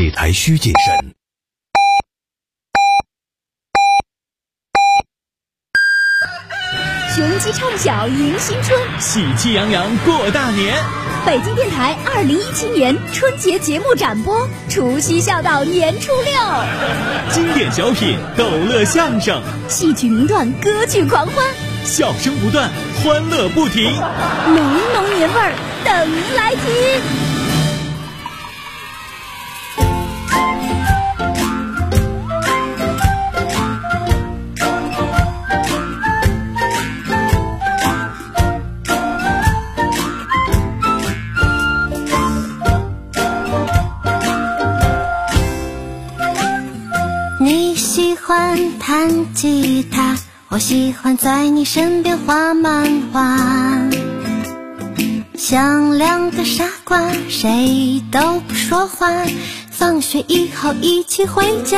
理财需谨慎。 雄鸡唱晓迎新春， 喜气洋洋过大年。 北京电台2017年春节节目展播，除夕笑到年初六。 经典小品、逗乐相声、 戏曲名段、歌剧狂欢， 笑声不断，欢乐不停， 浓浓年味儿等您来听。 弹吉他，我喜欢在你身边画漫画，像两个傻瓜，谁都不说话，放学以后一起回家。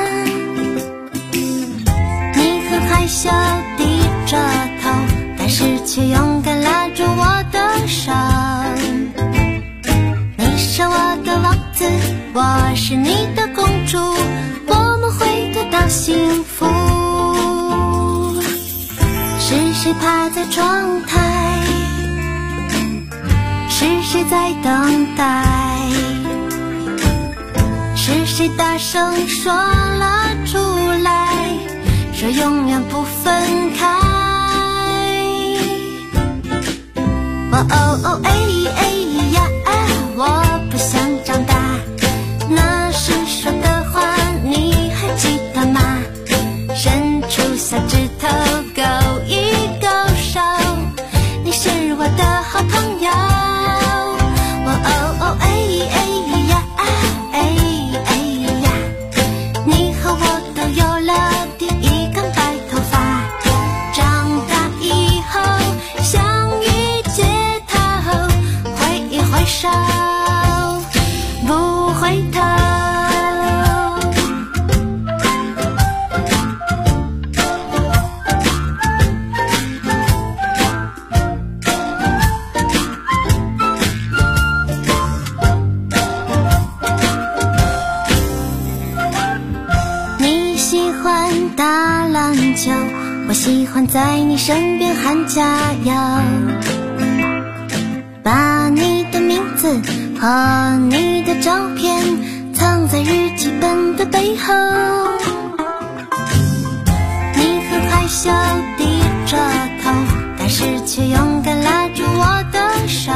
你很害羞低着头，但是却勇敢拉住我的手。你是我的王子，我是你的公主，我们会得到幸福。是谁趴在窗台？是谁在等待？是谁大声说了出来，说永远不分开？哦哦哦哎哎呀啊，我不想长大，那时说的话你还记得吗？伸出小指头勾一勾手，你是我的好朋友。哦哦哦哎哎呀啊哎哎呀，你和我都有了第一根白头发，长大以后相遇街头，挥一挥手不回头。我喜欢在你身边喊加油，把你的名字和你的照片藏在日记本的背后。你很害羞低着头，但是却勇敢拉住我的手。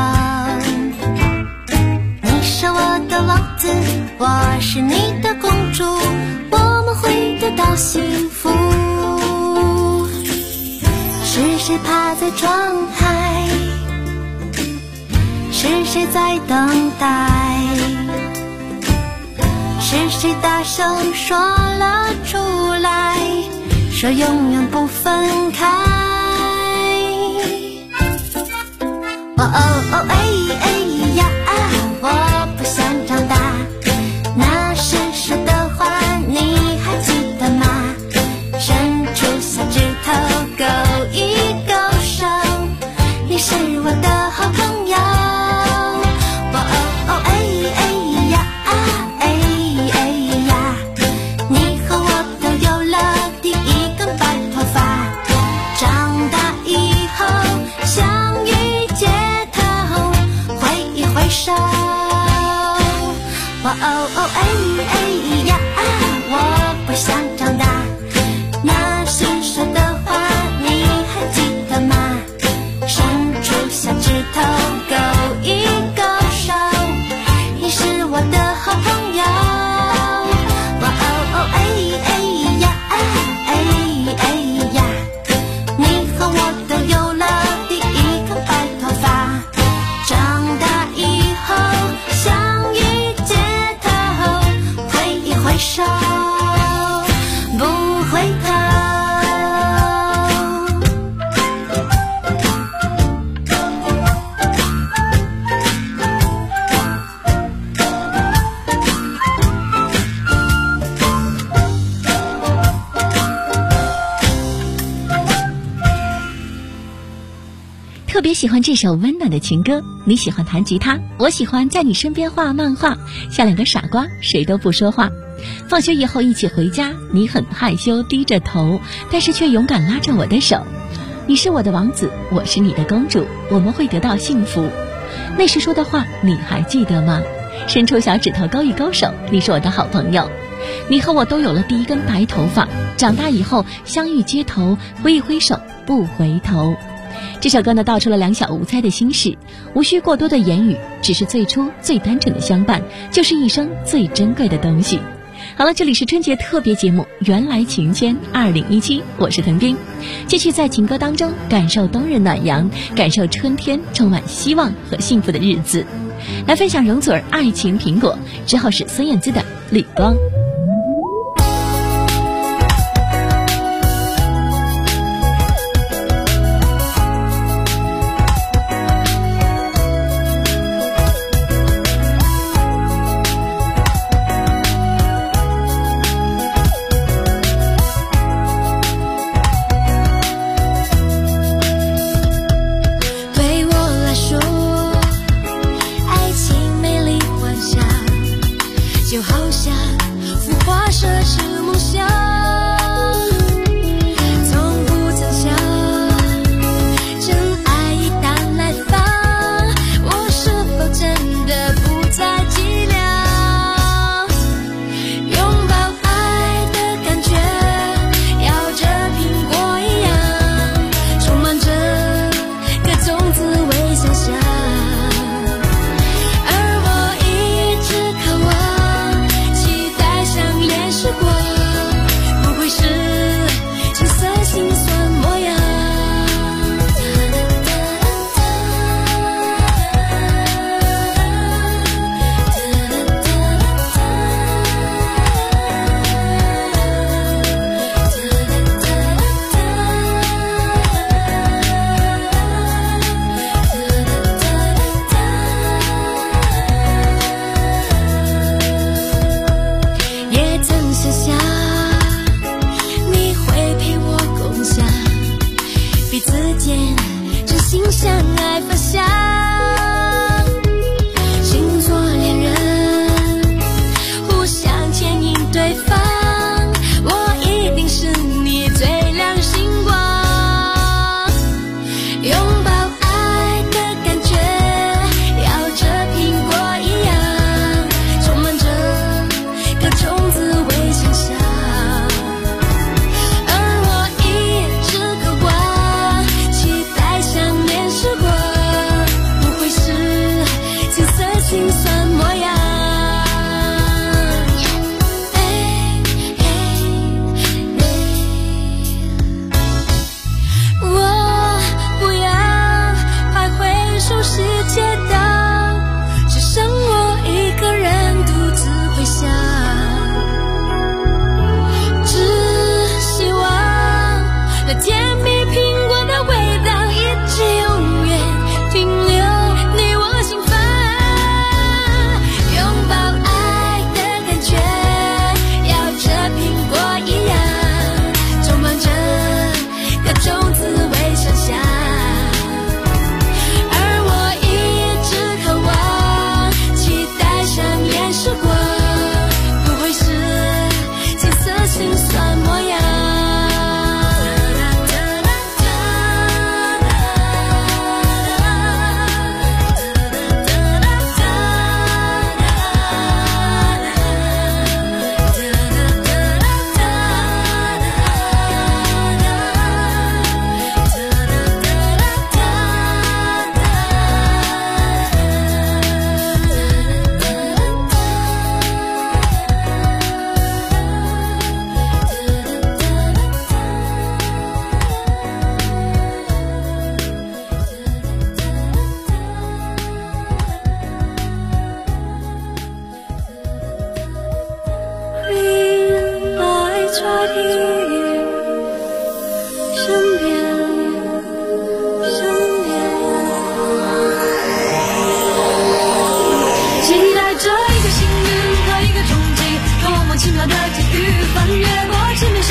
你是我的王子，我是你的公主，我们会得到幸福。是谁趴在窗台？是谁在等待？是谁大声说了出来，说永远不分开？哦哦哦哎哎呀啊，我不想长大，那时说的话你还记得吗？伸出小指头勾一勾手，你是我的好朋友。哦哦哦哎哎呀啊哎哎呀，你和我都有了第一根白头发，长大以后相遇街头，挥一挥手。哦哦哦哎哎呀啊，我不想长大，那时说的话你还记得吗？伸出小指头勾一勾手，你是我的好朋友。哦哦哦哎哎呀啊哎哎呀，你和我都有了第一根白头发，长大以后相遇街头，挥一挥手不回头。 特别喜欢这首温暖的情歌。你喜欢弹吉他，我喜欢在你身边画漫画，像两个傻瓜，谁都不说话。放学以后一起回家，你很害羞低着头，但是却勇敢拉着我的手。你是我的王子，我是你的公主，我们会得到幸福。那时说的话你还记得吗？伸出小指头勾一勾手，你是我的好朋友。你和我都有了第一根白头发，长大以后相遇街头，挥一挥手不回头。这首歌呢，道出了两小无猜的心事，无需过多的言语，只是最初最单纯的相伴，就是一生最珍贵的东西。好了，这里是春节特别节目《原来情牵2017》，我是腾斌，继续在情歌当中感受冬日暖阳，感受春天充满希望和幸福的日子。来分享容祖儿《爱情苹果》，之后是孙燕姿的《绿光》。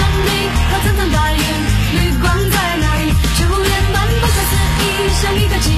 像一个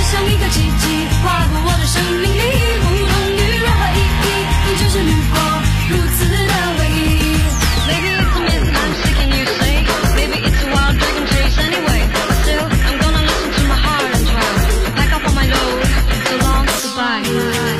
像一个奇迹划过我的生命里，不同于任何意义，你只是滤过如此的唯一。 Maybe it's a myth I'm sick and you say maybe it's a wild dragon chase anyway, but still I'm gonna listen to my heart and try to back up on my load. So long, goodbye.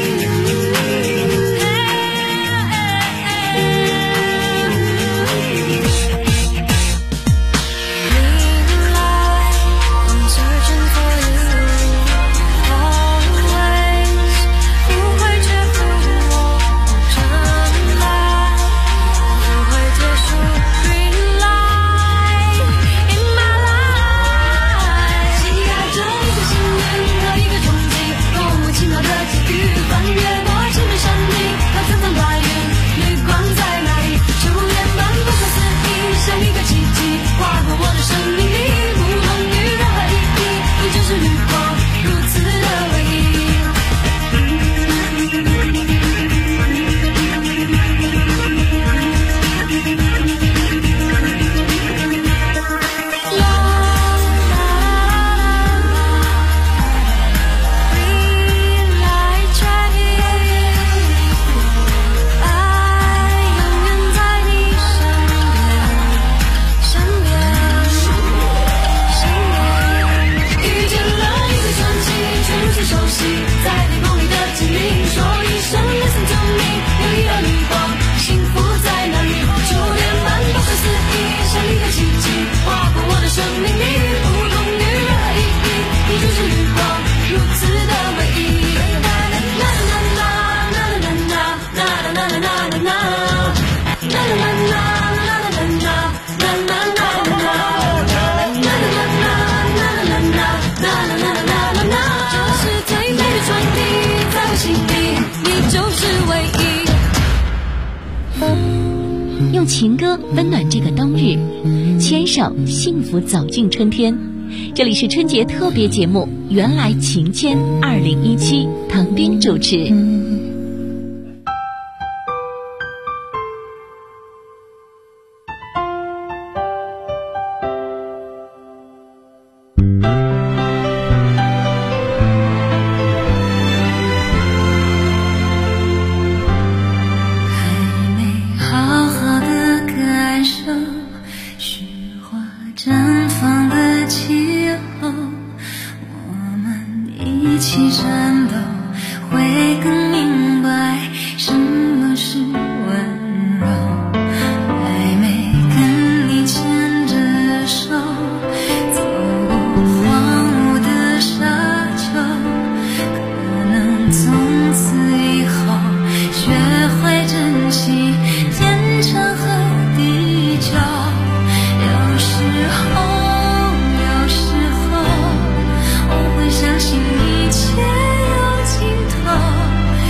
用情歌温暖这个冬日，牵手幸福走进春天。这里是春节特别节目《原来情牵2017》，唐斌主持。 有时候我会相信一切有尽头。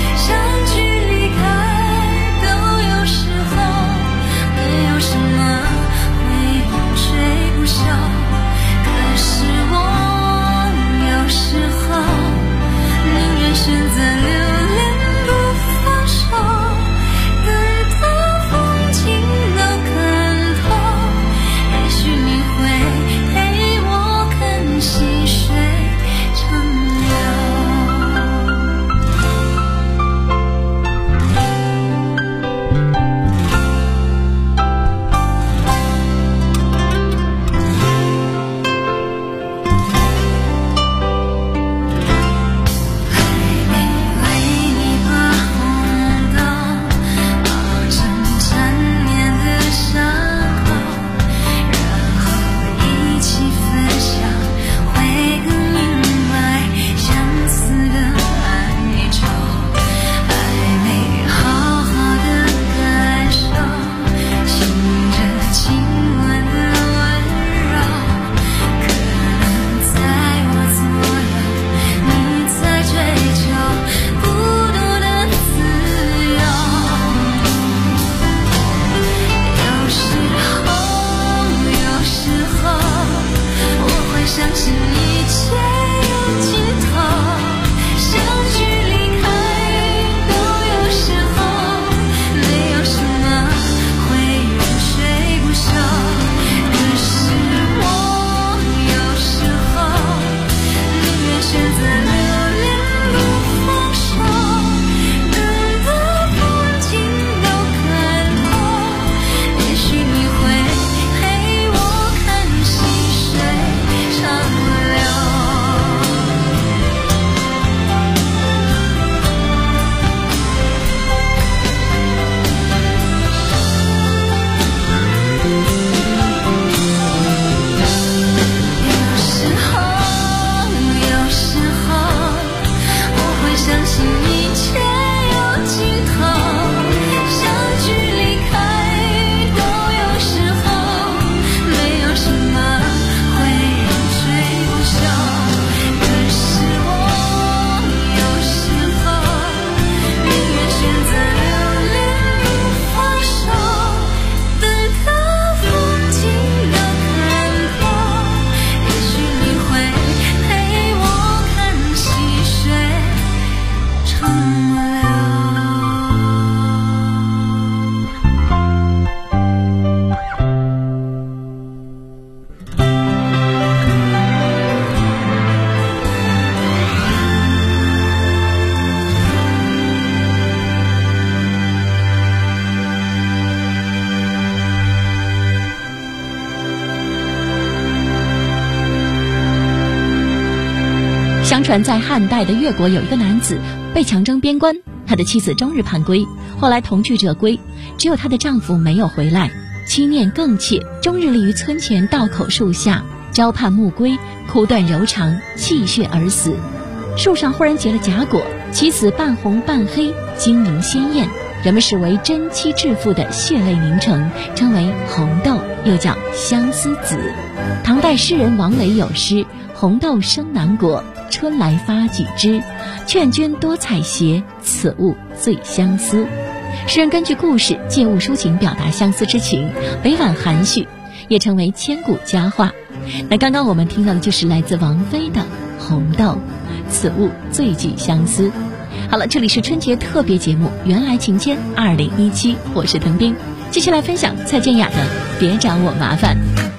传在汉代的越国有一个男子被强征边关，他的妻子终日盼归，后来同居者归，只有她的丈夫没有回来，妻念更切，终日立于村前道口树下，朝盼暮归，哭断柔肠，气血而死。树上忽然结了荚果，其子半红半黑，晶莹鲜艳，人们视为真妻致富的血泪名城，称为红豆，又叫相思子。唐代诗人王雷有诗：红豆生南国，春来发几枝，劝君多采撷，此物最相思。诗人根据故事借物抒情，表达相思之情，委婉含蓄，也成为千古佳话。那刚刚我们听到的就是来自王菲的《红豆》，此物最具相思。好了，这里是春节特别节目《原来情牵2017》，我是滕丁，继续来分享蔡健雅的《别找我麻烦》。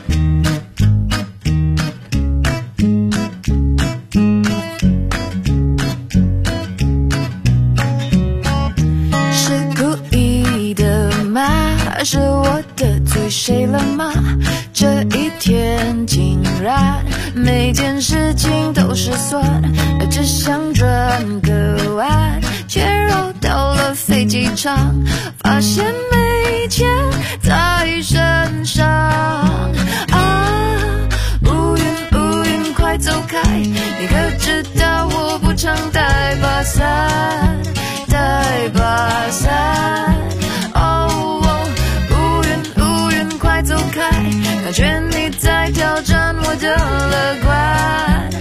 是我得罪谁了吗？这一天竟然每件事情都失算，只想转个弯，却绕到了飞机场，发现没钱在身上。乌云快走开，你可知道我不常带把伞，带把伞。感觉你在挑战我的乐观，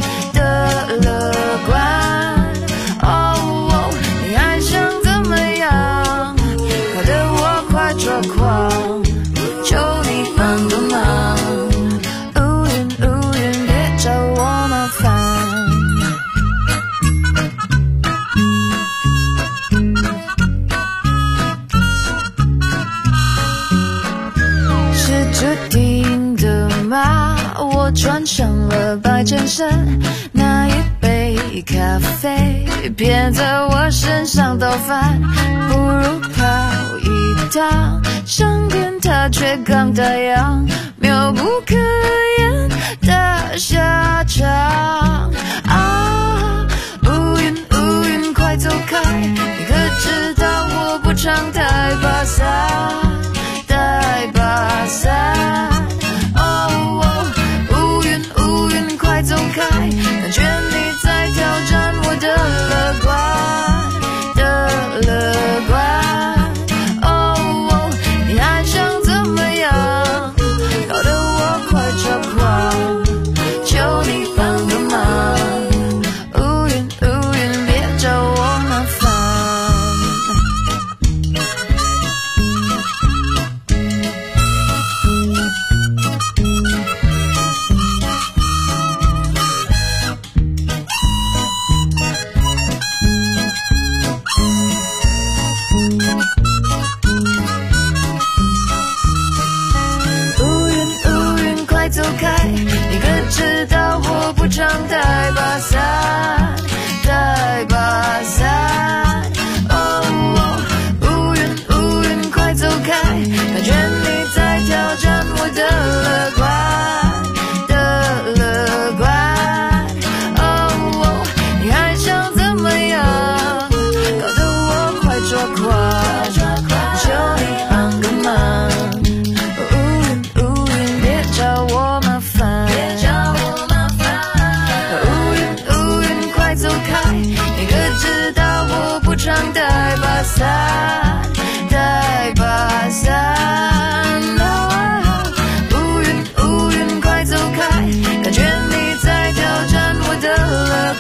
你还想怎么样？搞得我快抓狂，求你帮个忙。乌云别找我麻烦。是注定的吗？我穿上了白衬衫，那一杯咖啡偏在我身上倒翻，不如跑一趟，上天它却刚打烊，妙不可言的下场。乌云快走开，你可知道我不常带把伞，带把伞。乌云快走开，感觉你在挑战我的乐观，你还想怎么样？搞得我快抓狂，求你帮个忙。乌云别找我麻烦。走开，你可知道我不常带把伞，带把伞。乌云快走开，感觉你在挑战我的乐观，你还想怎么样？搞得我快抓狂，求你帮个忙。乌云别找我麻烦，乌云快走开，你可知道我不常带把伞，带把伞。乌云快走开，感觉你在挑战我的乐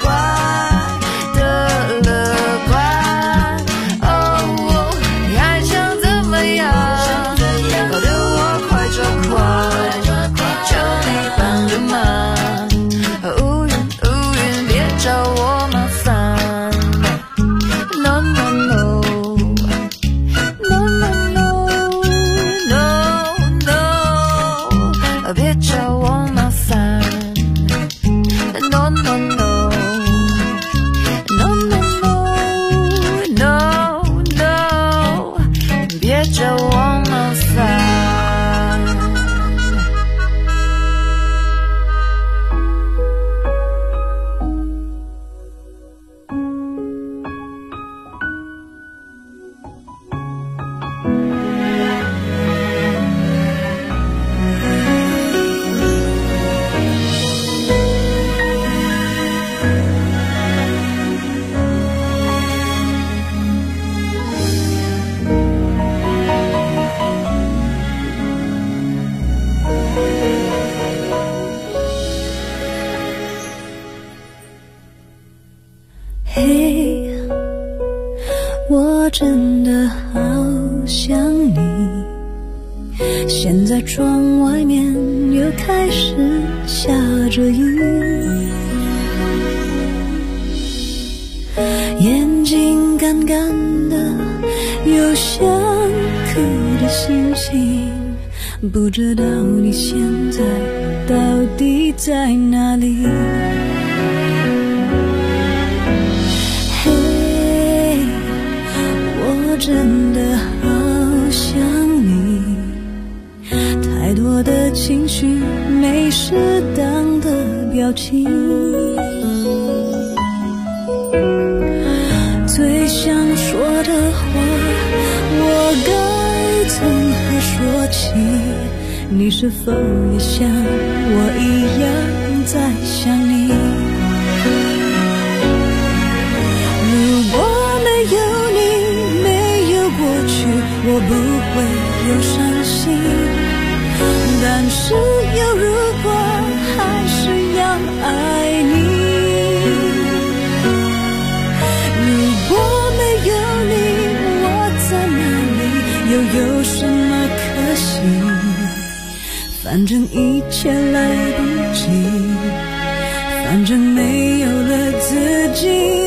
观，你还想怎么样？搞得我快抓狂，求你帮个忙。乌云别找我麻烦。 No no no no no no 嘿，我真的好想你。现在窗外面又开始下着雨，眼睛干干的，有想哭的心情，不知道你现在到底在哪里。嘿，我真的好想你，太多的情绪没适当的表情，最想说的话我该从何说起，你是否也像我一样在想你？如果没有你，没有过去，我不会有伤心，但是有如果还是要爱你。如果没有你，我在哪里，又有什么可惜？反正一切来不及，反正没有了自己。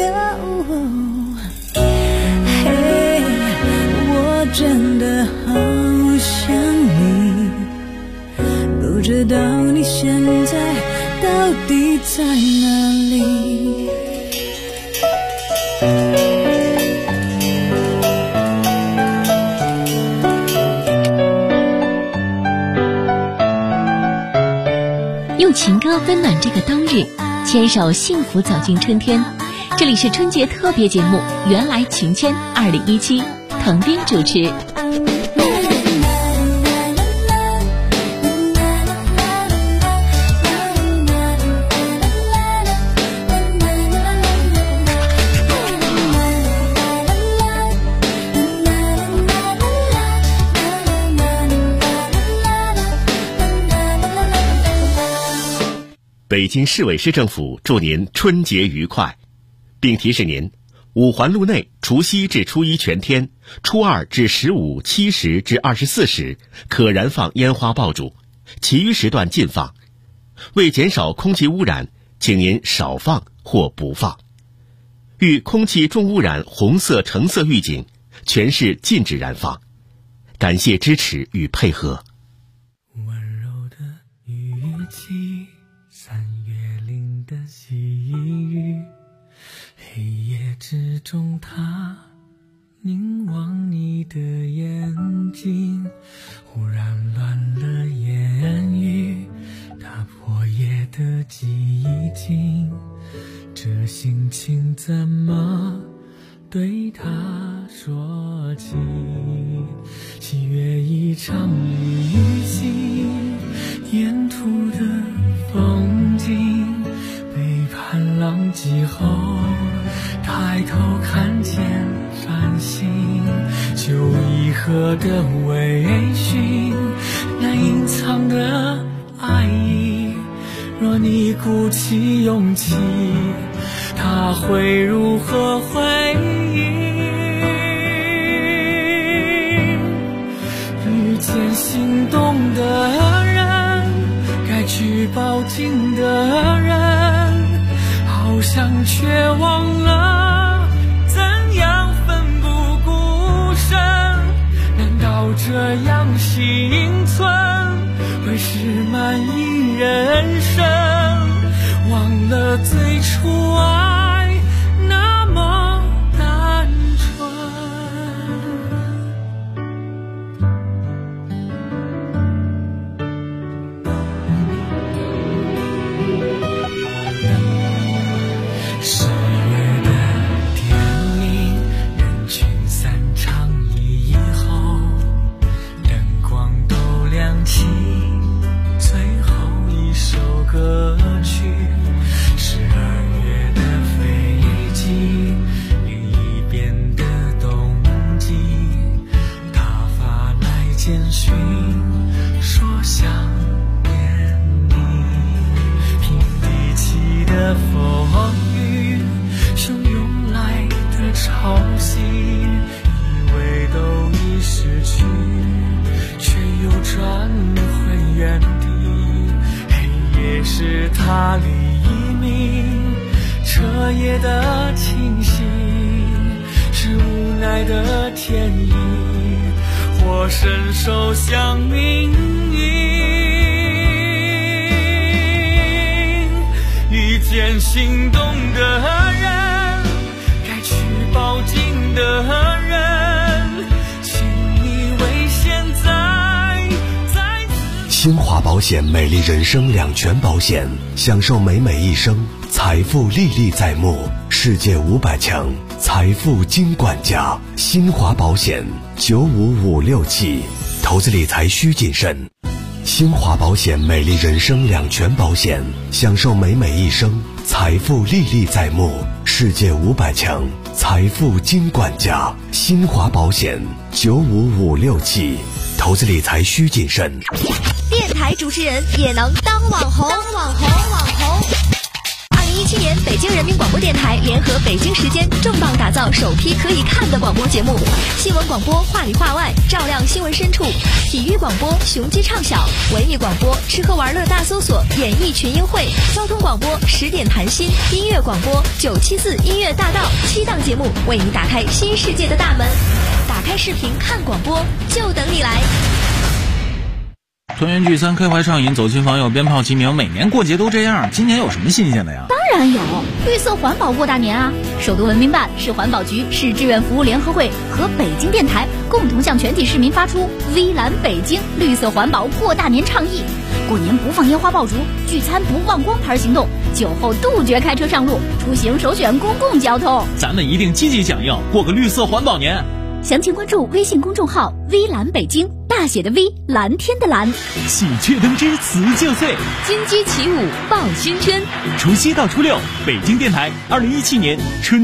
嘿，我真的好想你，不知道你现在到底在哪里。 用情歌温暖这个冬日，牵手幸福走进春天。这里是春节特别节目《原来情牵》2017，滕斌主持。 北京市委市政府祝您春节愉快，并提示您，五环路内除夕至初一全天，初二至15、7时至24时可燃放烟花爆竹，其余时段禁放。为减少空气污染，请您少放或不放。遇空气重污染红色、橙色预警，全市禁止燃放。感谢支持与配合。 温柔的语气，三月里的细雨，黑夜之中他凝望你的眼睛，忽然乱了言语，打破夜的寂静，这心情怎么对他说起？喜悦一场旅行，沿途的风景，背叛浪迹后抬头看见繁星，就一河的微醺，难隐藏的爱意，若你鼓起勇气，他会如何回应？遇见心动的人，该去抱紧的人，好像却忘了怎样奋不顾身。难道这样幸存会是满意人生？忘了最初爱那么单纯。10月的电影，人群散场以后，灯光都亮起，最后一首歌曲，12月的转回原地，黑夜是他黎明，彻夜的清醒是无奈的天意，我伸手向命运，遇见心动的人，该去报警的人，请你为现在再次。 新华保险美丽人生两全保险，享受美美一生，财富历历在目，世界500强财富金管家。新华保险95567，投资理财需谨慎。新华保险美丽人生两全保险，享受美美一生，财富历历在目，世界500强财富金管家。新华保险95567，投资理财需谨慎。 电台主持人也能当网红。2017年，北京人民广播电台联合北京时间重磅打造首批可以看的广播节目：新闻广播话里话外，照亮新闻深处；体育广播雄鸡唱晓；文艺广播吃喝玩乐大搜索，演艺群英会；交通广播10点谈心；音乐广播974音乐大道。7档节目为你打开新世界的大门。打开视频看广播，就等你来。 团圆聚餐，开怀畅饮，走亲访友，鞭炮齐鸣，每年过节都这样，今年有什么新鲜的呀？ 当然有，绿色环保过大年啊！首都文明办、市环保局、市志愿服务联合会和北京电台共同向全体市民发出微蓝北京绿色环保过大年倡议。过年不放烟花爆竹，聚餐不忘光牌行动，酒后杜绝开车上路，出行首选公共交通。 咱们一定积极响应，过个绿色环保年。 详情关注微信公众号微蓝北京，大写的 V， 蓝天的蓝。 喜鹊登枝辞旧岁， 金鸡起舞报新春。 除夕到初六，北京电台2017年春